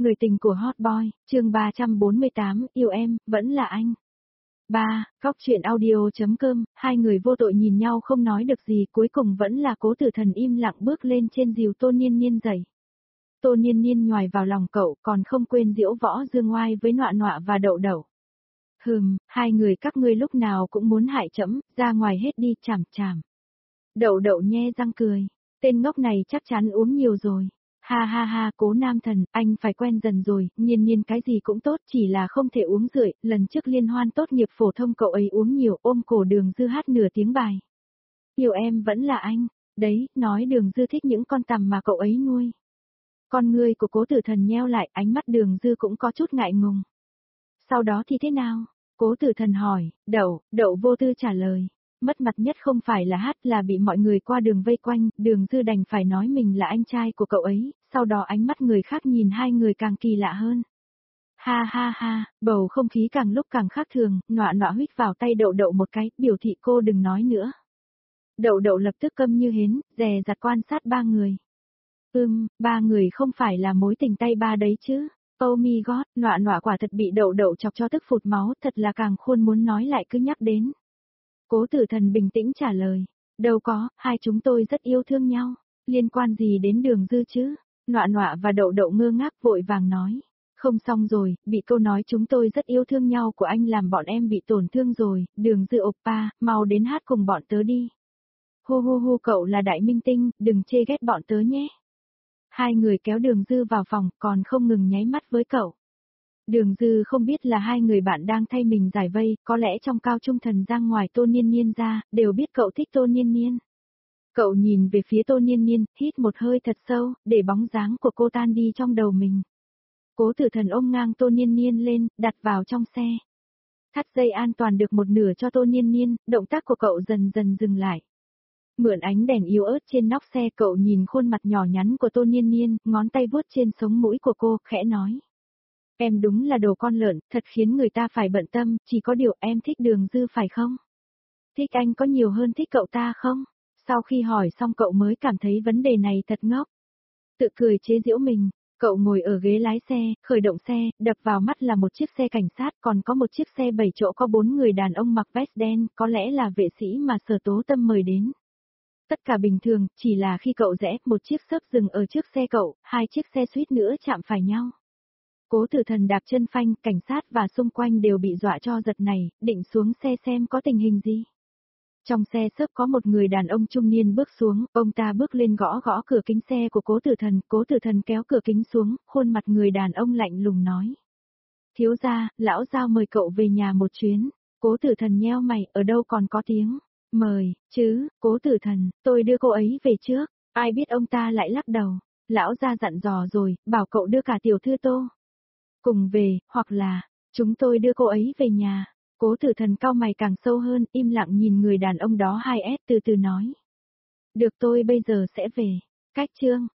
Người tình của Hot Boy, chương 348, yêu em, vẫn là anh. 3. Góc truyện audio.com, hai người vô tội nhìn nhau không nói được gì, cuối cùng vẫn là Cố Tử Thần im lặng bước lên trên dìu Tô Niên Niên dậy. Tô Niên Niên nhoài vào lòng cậu, còn không quên giễu võ dương oai với Nọa Nọa và Đậu Đậu. Hai người các ngươi lúc nào cũng muốn hại trẫm, ra ngoài hết đi, chảm chảm. Đậu Đậu nhe răng cười, tên ngốc này chắc chắn uống nhiều rồi. Ha ha ha, Cố Nam Thần, anh phải quen dần rồi, Nhiên Nhiên cái gì cũng tốt, chỉ là không thể uống rượu, lần trước liên hoan tốt nghiệp phổ thông cậu ấy uống nhiều, ôm cổ Đường Dư hát nửa tiếng bài. Yêu em vẫn là anh, đấy, nói Đường Dư thích những con tằm mà cậu ấy nuôi. Con ngươi của Cố Tử Thần nheo lại, ánh mắt Đường Dư cũng có chút ngại ngùng. Sau đó thì thế nào? Cố Tử Thần hỏi, Đậu vô tư trả lời. Mất mặt nhất không phải là hát, là bị mọi người qua đường vây quanh, Đường Dư đành phải nói mình là anh trai của cậu ấy, sau đó ánh mắt người khác nhìn hai người càng kỳ lạ hơn. Ha ha ha, bầu không khí càng lúc càng khác thường, Nọa Nọa huých vào tay Đậu Đậu một cái, biểu thị cô đừng nói nữa. Đậu Đậu lập tức câm như hến, dè dặt quan sát ba người. Ba người không phải là mối tình tay ba đấy chứ. Oh my god, Nọa Nọa quả thật bị Đậu Đậu chọc cho tức phụt máu, thật là càng khôn muốn nói lại cứ nhắc đến. Cố Tử Thần bình tĩnh trả lời, đâu có, hai chúng tôi rất yêu thương nhau, liên quan gì đến Đường Dư chứ? Nọa Nọa và Đậu Đậu ngơ ngác vội vàng nói, không xong rồi, bị câu nói chúng tôi rất yêu thương nhau của anh làm bọn em bị tổn thương rồi, Đường Dư oppa, mau đến hát cùng bọn tớ đi. Hu hu hu, cậu là đại minh tinh, đừng chê ghét bọn tớ nhé. Hai người kéo Đường Dư vào phòng, còn không ngừng nháy mắt với cậu. Đường Dư không biết là hai người bạn đang thay mình giải vây, có lẽ trong cao trung thần giang ngoài Tô Niên Niên ra, đều biết cậu thích Tô Niên Niên. Cậu nhìn về phía Tô Niên Niên, hít một hơi thật sâu, để bóng dáng của cô tan đi trong đầu mình. Cố Tử Thần ôm ngang Tô Niên Niên lên, đặt vào trong xe. Thắt dây an toàn được một nửa cho Tô Niên Niên, động tác của cậu dần dần dừng lại. Mượn ánh đèn yếu ớt trên nóc xe, cậu nhìn khuôn mặt nhỏ nhắn của Tô Niên Niên, ngón tay vuốt trên sống mũi của cô, khẽ nói. Em đúng là đồ con lợn, thật khiến người ta phải bận tâm, chỉ có điều em thích Đường Dư phải không? Thích anh có nhiều hơn thích cậu ta không? Sau khi hỏi xong cậu mới cảm thấy vấn đề này thật ngốc. Tự cười chế giễu mình, cậu ngồi ở ghế lái xe, khởi động xe, đập vào mắt là một chiếc xe cảnh sát, còn có một chiếc xe 7 chỗ có 4 người đàn ông mặc vest đen, có lẽ là vệ sĩ mà Sở Tố Tâm mời đến. Tất cả bình thường, chỉ là khi cậu rẽ, một chiếc xốp dừng ở trước xe cậu, hai chiếc xe suýt nữa chạm phải nhau. Cố Tử Thần đạp chân phanh, cảnh sát và xung quanh đều bị dọa cho giật này, định xuống xe xem có tình hình gì. Trong xe xốp có một người đàn ông trung niên bước xuống, ông ta bước lên gõ gõ cửa kính xe của Cố Tử Thần kéo cửa kính xuống, khuôn mặt người đàn ông lạnh lùng nói. Thiếu gia, lão giao mời cậu về nhà một chuyến. Cố Tử Thần nheo mày, ở đâu còn có tiếng. Mời, chứ, Cố Tử Thần, tôi đưa cô ấy về trước. Ai biết ông ta lại lắc đầu. Lão gia dặn dò rồi, bảo cậu đưa cả tiểu thư Tô cùng về, hoặc là, chúng tôi đưa cô ấy về nhà. Cố Tử Thần cau mày càng sâu hơn, im lặng nhìn người đàn ông đó 2S từ từ nói. Được, tôi bây giờ sẽ về. Cách chương,